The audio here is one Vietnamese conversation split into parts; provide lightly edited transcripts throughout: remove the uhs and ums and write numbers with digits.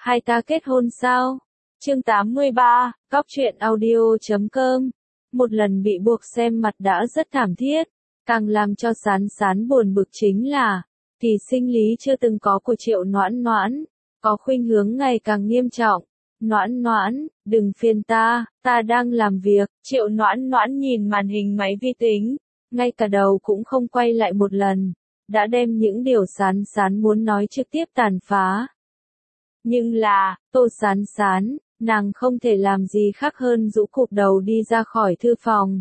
Hai ta kết hôn sao? Chương 83, Cóc truyện audio.com. Một lần bị buộc xem mặt đã rất thảm thiết, càng làm cho Sán Sán buồn bực chính là, kỳ sinh lý chưa từng có của Triệu Noãn Noãn, có khuynh hướng ngày càng nghiêm trọng. Noãn Noãn, đừng phiền ta đang làm việc. Triệu Noãn Noãn nhìn màn hình máy vi tính, ngay cả đầu cũng không quay lại một lần, đã đem những điều Sán Sán muốn nói trực tiếp tàn phá. Nhưng là, Tô Sán Sán, nàng không thể làm gì khác hơn rũ cụp đầu đi ra khỏi thư phòng.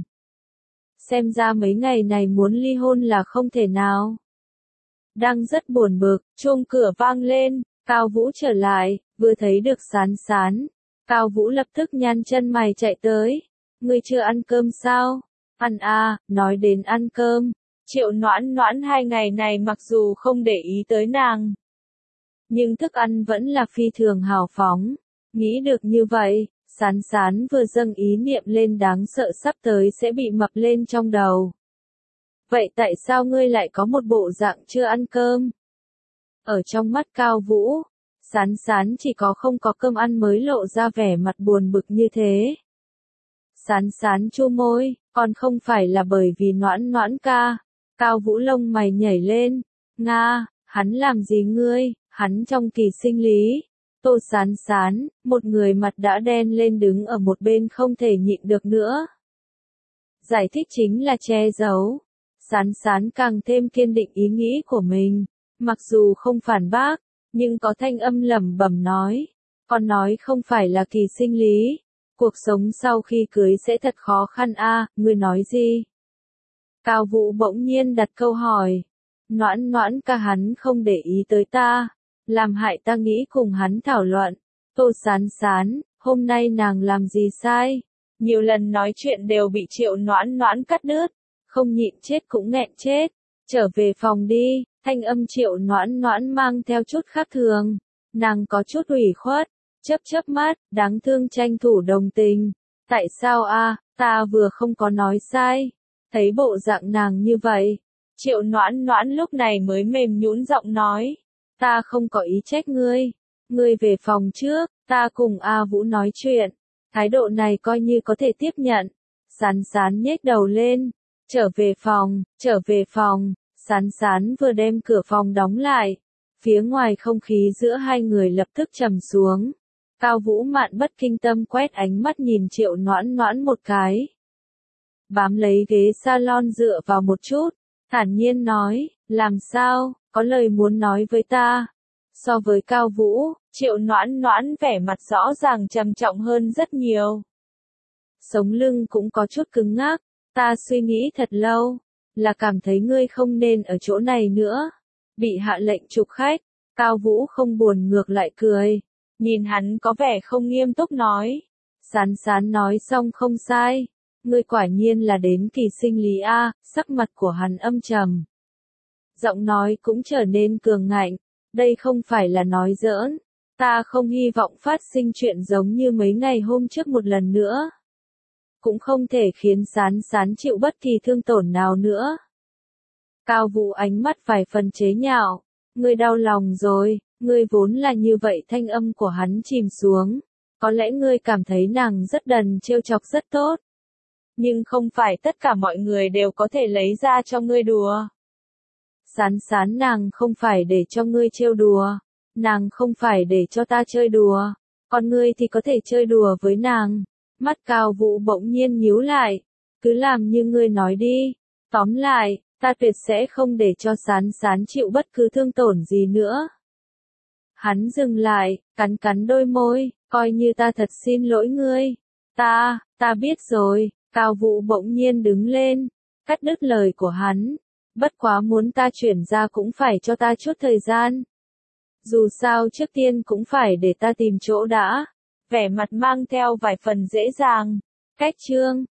Xem ra mấy ngày này muốn ly hôn là không thể nào. Đang rất buồn bực, chuông cửa vang lên, Cao Vũ trở lại, vừa thấy được Sán Sán. Cao Vũ lập tức nhăn chân mày chạy tới. Ngươi chưa ăn cơm sao? Ăn à, nói đến ăn cơm. Triệu Noãn Noãn 2 ngày này mặc dù không để ý tới nàng, nhưng thức ăn vẫn là phi thường hào phóng. Nghĩ được như vậy, Sán Sán vừa dâng ý niệm lên đáng sợ sắp tới sẽ bị mập lên trong đầu. Vậy tại sao ngươi lại có một bộ dạng chưa ăn cơm? Ở trong mắt Cao Vũ, Sán Sán chỉ có không có cơm ăn mới lộ ra vẻ mặt buồn bực như thế. Sán Sán chu môi, còn không phải là bởi vì Noãn Noãn ca. Cao Vũ lông mày nhảy lên. Nga, hắn làm gì ngươi? Hắn trong kỳ sinh lý. Tô Sán Sán, một người mặt đã đen lên đứng ở một bên không thể nhịn được nữa. Giải thích chính là che giấu. Sán Sán càng thêm kiên định ý nghĩ của mình. Mặc dù không phản bác, nhưng có thanh âm lẩm bẩm nói. Con nói không phải là kỳ sinh lý. Cuộc sống sau khi cưới sẽ thật khó khăn a, ngươi nói gì? Cao Vũ bỗng nhiên đặt câu hỏi. Noãn Noãn ca hắn không để ý tới ta, làm hại ta nghĩ cùng hắn thảo luận. Tô Sán Sán, hôm nay nàng làm gì sai? Nhiều lần nói chuyện đều bị Triệu Noãn Noãn cắt đứt, không nhịn chết cũng nghẹn chết. Trở về phòng đi, thanh âm Triệu Noãn Noãn mang theo chút khác thường. Nàng có chút ủy khuất, chớp mắt, đáng thương tranh thủ đồng tình. Tại sao a? Ta vừa không có nói sai. Thấy bộ dạng nàng như vậy, Triệu Noãn Noãn lúc này mới mềm nhũn giọng nói. Ta không có ý trách ngươi. Ngươi về phòng trước, ta cùng A Vũ nói chuyện. Thái độ này coi như có thể tiếp nhận. Sán Sán nhếch đầu lên. Trở về phòng. Sán Sán vừa đem cửa phòng đóng lại. Phía ngoài không khí giữa hai người lập tức trầm xuống. Cao Vũ Mạn bất kinh tâm quét ánh mắt nhìn Triệu Noãn Noãn một cái. Bám lấy ghế salon dựa vào một chút, thản nhiên nói, làm sao, có lời muốn nói với ta. So với Cao Vũ, Triệu Noãn Noãn vẻ mặt rõ ràng trầm trọng hơn rất nhiều. Sống lưng cũng có chút cứng ngắc, ta suy nghĩ thật lâu, là cảm thấy ngươi không nên ở chỗ này nữa. Bị hạ lệnh chụp khách, Cao Vũ không buồn ngược lại cười, nhìn hắn có vẻ không nghiêm túc nói. Sán Sán nói xong không sai. Ngươi quả nhiên là đến kỳ sinh lý a, sắc mặt của hắn âm trầm. Giọng nói cũng trở nên cường ngạnh, đây không phải là nói giỡn, ta không hy vọng phát sinh chuyện giống như mấy ngày hôm trước một lần nữa. Cũng không thể khiến Sán Sán chịu bất kỳ thương tổn nào nữa. Cao Vũ ánh mắt vài phần chế nhạo, ngươi đau lòng rồi, ngươi vốn là như vậy. Thanh âm của hắn chìm xuống, có lẽ ngươi cảm thấy nàng rất đần trêu chọc rất tốt. Nhưng không phải tất cả mọi người đều có thể lấy ra cho ngươi đùa. Sán Sán, nàng không phải để cho ngươi trêu đùa, nàng không phải để cho ta chơi đùa, còn ngươi thì có thể chơi đùa với nàng. Mắt Cao Vũ bỗng nhiên nhíu lại, cứ làm như ngươi nói đi, tóm lại, ta tuyệt sẽ không để cho Sán Sán chịu bất cứ thương tổn gì nữa. Hắn dừng lại, cắn đôi môi, coi như ta thật xin lỗi ngươi. Ta biết rồi. Cao Vũ bỗng nhiên đứng lên, cắt đứt lời của hắn. Bất quá muốn ta chuyển ra cũng phải cho ta chút thời gian. Dù sao trước tiên cũng phải để ta tìm chỗ đã. Vẻ mặt mang theo vài phần dễ dàng. Cách chương